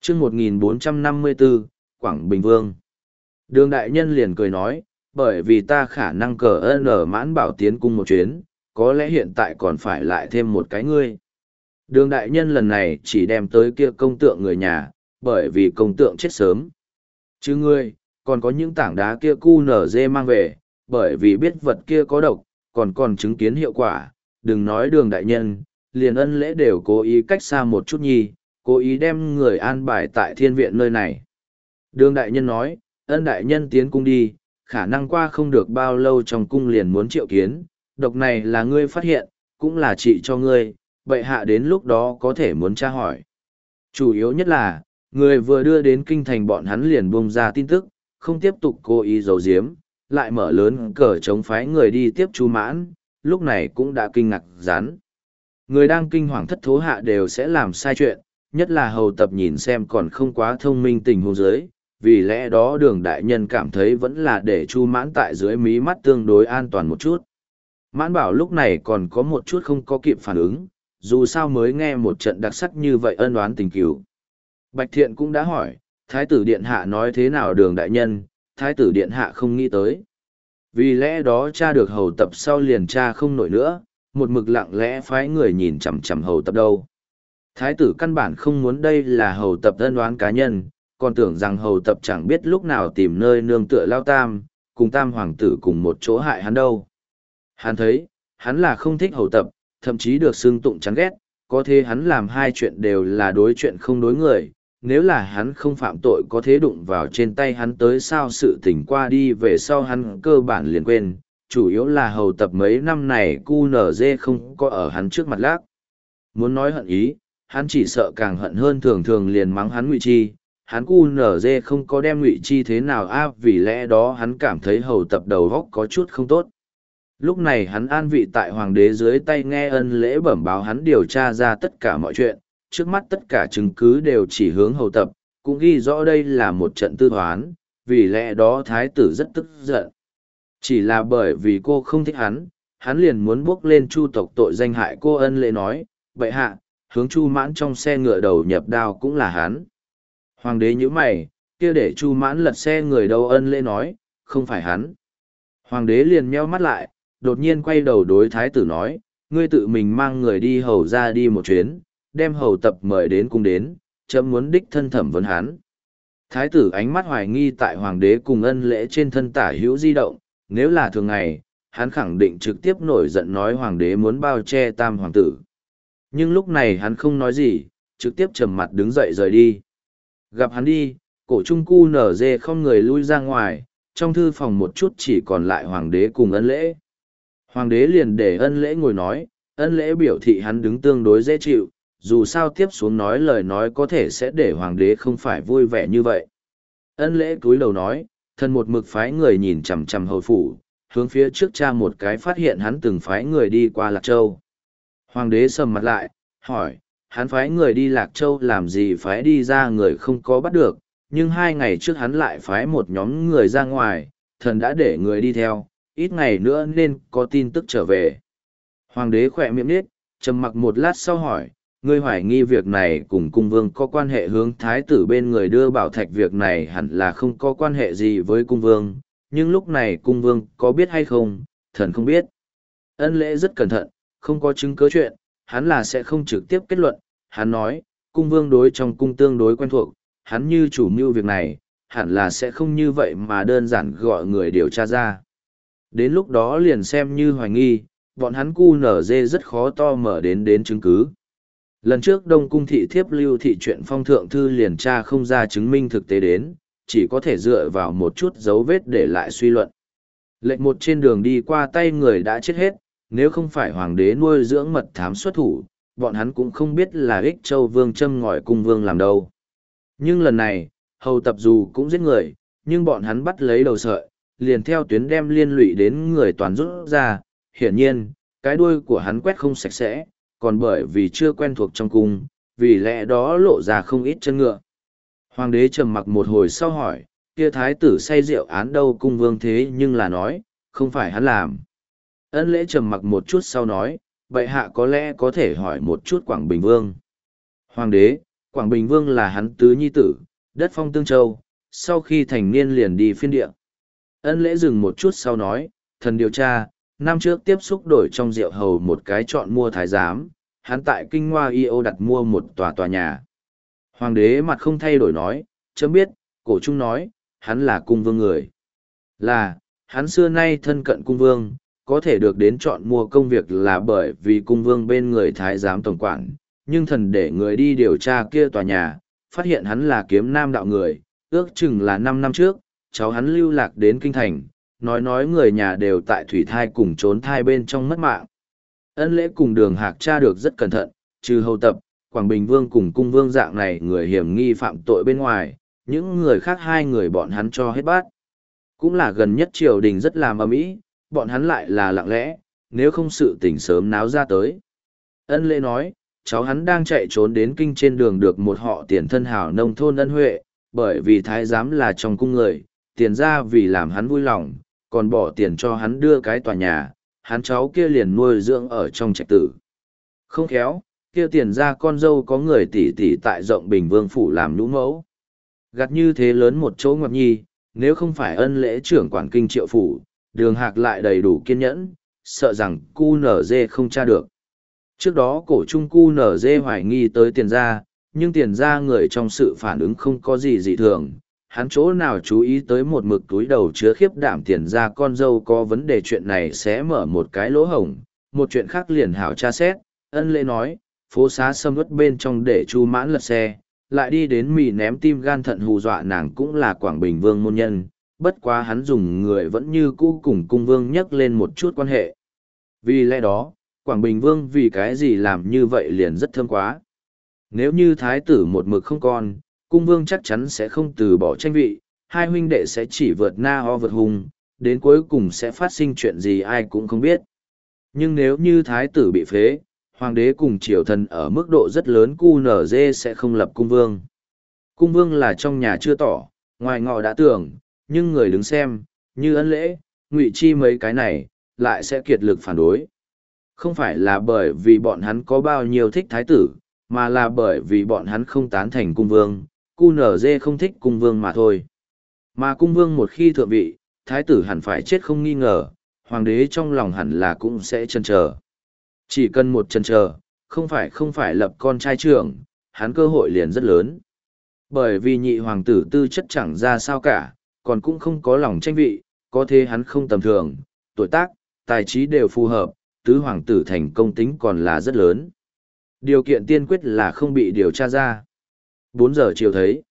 chương 1454, Quảng Bình Vương. Đường đại nhân liền cười nói, bởi vì ta khả năng cờ ơn ở mãn bảo tiến cung một chuyến, có lẽ hiện tại còn phải lại thêm một cái ngươi. Đường đại nhân lần này chỉ đem tới kia công tượng người nhà, bởi vì công tượng chết sớm. Chứ ngươi, còn có những tảng đá kia cu nở dê mang về, bởi vì biết vật kia có độc, còn chứng kiến hiệu quả, đừng nói đường đại nhân, liền ân lễ đều cố ý cách xa một chút nhi, cố ý đem người an bài tại thiên viện nơi này. Đường đại nhân nói, ân đại nhân tiến cung đi, khả năng qua không được bao lâu trong cung liền muốn triệu kiến, độc này là ngươi phát hiện, cũng là trị cho ngươi, bệ hạ đến lúc đó có thể muốn tra hỏi. Chủ yếu nhất là, người vừa đưa đến kinh thành bọn hắn liền buông ra tin tức, không tiếp tục cố ý giấu giếm, lại mở lớn cờ chống phái người đi tiếp Chu Mãn, lúc này cũng đã kinh ngạc rán. Người đang kinh hoàng thất thố hạ đều sẽ làm sai chuyện, nhất là hầu tập nhìn xem còn không quá thông minh tình huống dưới, vì lẽ đó đường đại nhân cảm thấy vẫn là để Chu Mãn tại dưới mí mắt tương đối an toàn một chút. Mãn bảo lúc này còn có một chút không có kịp phản ứng, dù sao mới nghe một trận đặc sắc như vậy ân oán tình cửu. Bạch Thiện cũng đã hỏi, Thái tử Điện Hạ nói thế nào đường đại nhân, Thái tử Điện Hạ không nghĩ tới. Vì lẽ đó cha được hầu tập sau liền cha không nổi nữa, một mực lặng lẽ phái người nhìn chằm chằm hầu tập đâu. Thái tử căn bản không muốn đây là hầu tập ân oán cá nhân, còn tưởng rằng hầu tập chẳng biết lúc nào tìm nơi nương tựa lao tam, cùng tam hoàng tử cùng một chỗ hại hắn đâu. Hắn thấy, hắn là không thích hầu tập, thậm chí được xưng tụng chán ghét, có thế hắn làm hai chuyện đều là đối chuyện không đối người, nếu là hắn không phạm tội có thế đụng vào trên tay hắn tới sao sự tình qua đi về sau hắn cơ bản liền quên, chủ yếu là hầu tập mấy năm này QNZ không có ở hắn trước mặt lác. Muốn nói hận ý, hắn chỉ sợ càng hận hơn thường thường liền mắng hắn Ngụy Chi, hắn QNZ không có đem Ngụy Chi thế nào vì lẽ đó hắn cảm thấy hầu tập đầu góc có chút không tốt. Lúc này hắn an vị tại hoàng đế dưới tay nghe ân lễ bẩm báo hắn điều tra ra tất cả mọi chuyện, trước mắt tất cả chứng cứ đều chỉ hướng hầu tập, cũng ghi rõ đây là một trận tư thoán, vì lẽ đó thái tử rất tức giận. Chỉ là bởi vì cô không thích hắn liền muốn bước lên chu tộc tội danh hại cô ân lễ nói, bệ hạ, hướng Chu Mãn trong xe ngựa đầu nhập đao cũng là hắn. Hoàng đế nhíu mày, kia để Chu Mãn lật xe người đâu ân lễ nói, không phải hắn. Hoàng đế liền nheo mắt lại, đột nhiên quay đầu đối thái tử nói, ngươi tự mình mang người đi hầu ra đi một chuyến, đem hầu tập mời đến cung đến, chấm muốn đích thân thẩm vấn hắn. Thái tử ánh mắt hoài nghi tại hoàng đế cùng ân lễ trên thân tả hữu di động, nếu là thường ngày, hắn khẳng định trực tiếp nổi giận nói hoàng đế muốn bao che tam hoàng tử. Nhưng lúc này hắn không nói gì, trực tiếp trầm mặt đứng dậy rời đi. Gặp hắn đi, cổ trung cu nở dê không người lui ra ngoài, trong thư phòng một chút chỉ còn lại hoàng đế cùng ân lễ. Hoàng đế liền để ân lễ ngồi nói, ân lễ biểu thị hắn đứng tương đối dễ chịu, dù sao tiếp xuống nói lời nói có thể sẽ để hoàng đế không phải vui vẻ như vậy. Ân lễ cúi đầu nói, thần một mực phái người nhìn chằm chằm hầu phủ, hướng phía trước cha một cái phát hiện hắn từng phái người đi qua Lạc Châu. Hoàng đế sầm mặt lại, hỏi, hắn phái người đi Lạc Châu làm gì phái đi ra người không có bắt được, nhưng 2 ngày trước hắn lại phái một nhóm người ra ngoài, thần đã để người đi theo, ít ngày nữa nên có tin tức trở về. Hoàng đế khỏe miệng nít, trầm mặc một lát sau hỏi, ngươi hoài nghi việc này cùng cung vương có quan hệ hướng thái tử bên người đưa bảo thạch việc này hẳn là không có quan hệ gì với cung vương, nhưng lúc này cung vương có biết hay không, thần không biết. Ân lễ rất cẩn thận, không có chứng cứ chuyện, hắn là sẽ không trực tiếp kết luận, hắn nói, cung vương đối trong cung tương đối quen thuộc, hắn như chủ mưu việc này, hẳn là sẽ không như vậy mà đơn giản gọi người điều tra ra. Đến lúc đó liền xem như hoài nghi, bọn hắn QNZ rất khó to mở đến chứng cứ. Lần trước Đông Cung thị thiếp lưu thị chuyện phong thượng thư liền tra không ra chứng minh thực tế đến, chỉ có thể dựa vào một chút dấu vết để lại suy luận. Lệnh một trên đường đi qua tay người đã chết hết, nếu không phải hoàng đế nuôi dưỡng mật thám xuất thủ, bọn hắn cũng không biết là Ích Châu Vương châm ngòi cung vương làm đâu. Nhưng lần này, hầu tập dù cũng giết người, nhưng bọn hắn bắt lấy đầu sợi, liền theo tuyến đem liên lụy đến người toàn rút ra, hiển nhiên, cái đuôi của hắn quét không sạch sẽ, còn bởi vì chưa quen thuộc trong cung, vì lẽ đó lộ ra không ít chân ngựa. Hoàng đế trầm mặc một hồi sau hỏi, kia thái tử say rượu án đâu cung vương thế nhưng là nói, không phải hắn làm. Ân lễ trầm mặc một chút sau nói, bệ hạ có lẽ có thể hỏi một chút Quảng Bình Vương. Hoàng đế, Quảng Bình Vương là hắn tứ nhi tử, đất phong Tương Châu, sau khi thành niên liền đi phiên địa. Ân Lễ dừng một chút sau nói, thần điều tra, năm trước tiếp xúc đổi trong rượu hầu một cái chọn mua thái giám, hắn tại Kinh Hoa Y Âu đặt mua một tòa nhà. Hoàng đế mặt không thay đổi nói, chấm biết, cổ trung nói, hắn là cung vương người. Là, hắn xưa nay thân cận cung vương, có thể được đến chọn mua công việc là bởi vì cung vương bên người thái giám tổng quản, nhưng thần để người đi điều tra kia tòa nhà, phát hiện hắn là kiếm nam đạo người, ước chừng là 5 năm trước, cháu hắn lưu lạc đến kinh thành, nói người nhà đều tại thủy thai cùng trốn thai bên trong mất mạng. Ân Lễ cùng Đường Hạc tra được rất cẩn thận, trừ hầu tập, Quảng Bình Vương cùng cung vương dạng này người hiểm nghi phạm tội bên ngoài, những người khác hai người bọn hắn cho hết bát. Cũng là gần nhất triều đình rất làm ầm ĩ, bọn hắn lại là lặng lẽ, nếu không sự tình sớm náo ra tới. Ân Lễ nói, cháu hắn đang chạy trốn đến kinh trên đường được một họ tiền thân hào nông thôn Ân Huệ, bởi vì thái giám là trong cung người, tiền ra vì làm hắn vui lòng, còn bỏ tiền cho hắn đưa cái tòa nhà, hắn cháu kia liền nuôi dưỡng ở trong trạch tử. Không khéo, kia tiền ra con dâu có người tỷ tỷ tại rộng Bình Vương phủ làm nhũ mẫu. Gặt như thế lớn một chỗ ngoặc nhi, nếu không phải Ân Lễ trưởng quản kinh Triệu phủ, Đường Hạc lại đầy đủ kiên nhẫn, sợ rằng cu nở dê không tra được. Trước đó cổ trung cu nở dê hoài nghi tới tiền ra, nhưng tiền ra người trong sự phản ứng không có gì dị thường. Hắn chỗ nào chú ý tới một mực túi đầu chứa khiếp đảm tiền ra con dâu có vấn đề chuyện này sẽ mở một cái lỗ hổng, một chuyện khác liền hảo tra xét. Ân Lễ nói, phố xá sâm uất bên trong để Chu Mãn lật xe, lại đi đến mì ném tim gan thận hù dọa nàng cũng là Quảng Bình Vương môn nhân, bất quá hắn dùng người vẫn như cũ cùng cung vương nhắc lên một chút quan hệ. Vì lẽ đó, Quảng Bình Vương vì cái gì làm như vậy liền rất thương quá. Nếu như thái tử một mực không còn, cung vương chắc chắn sẽ không từ bỏ tranh vị, hai huynh đệ sẽ chỉ vượt na ho vượt hùng, đến cuối cùng sẽ phát sinh chuyện gì ai cũng không biết. Nhưng nếu như thái tử bị phế, hoàng đế cùng triều thần ở mức độ rất lớn QNZ sẽ không lập cung vương. Cung vương là trong nhà chưa tỏ, ngoài ngọ đã tưởng, nhưng người đứng xem, như Ân Lễ, Ngụy Chi mấy cái này, lại sẽ kiệt lực phản đối. Không phải là bởi vì bọn hắn có bao nhiêu thích thái tử, mà là bởi vì bọn hắn không tán thành cung vương, QNZ không thích cung vương mà thôi. Mà cung vương một khi thượng vị, thái tử hẳn phải chết không nghi ngờ, hoàng đế trong lòng hẳn là cũng sẽ chần chờ. Chỉ cần một chần chờ, không phải lập con trai trưởng, hắn cơ hội liền rất lớn. Bởi vì nhị hoàng tử tư chất chẳng ra sao cả, còn cũng không có lòng tranh vị, có thế hắn không tầm thường, tuổi tác, tài trí đều phù hợp, tứ hoàng tử thành công tính còn là rất lớn. Điều kiện tiên quyết là không bị điều tra ra. 4 giờ chiều thấy.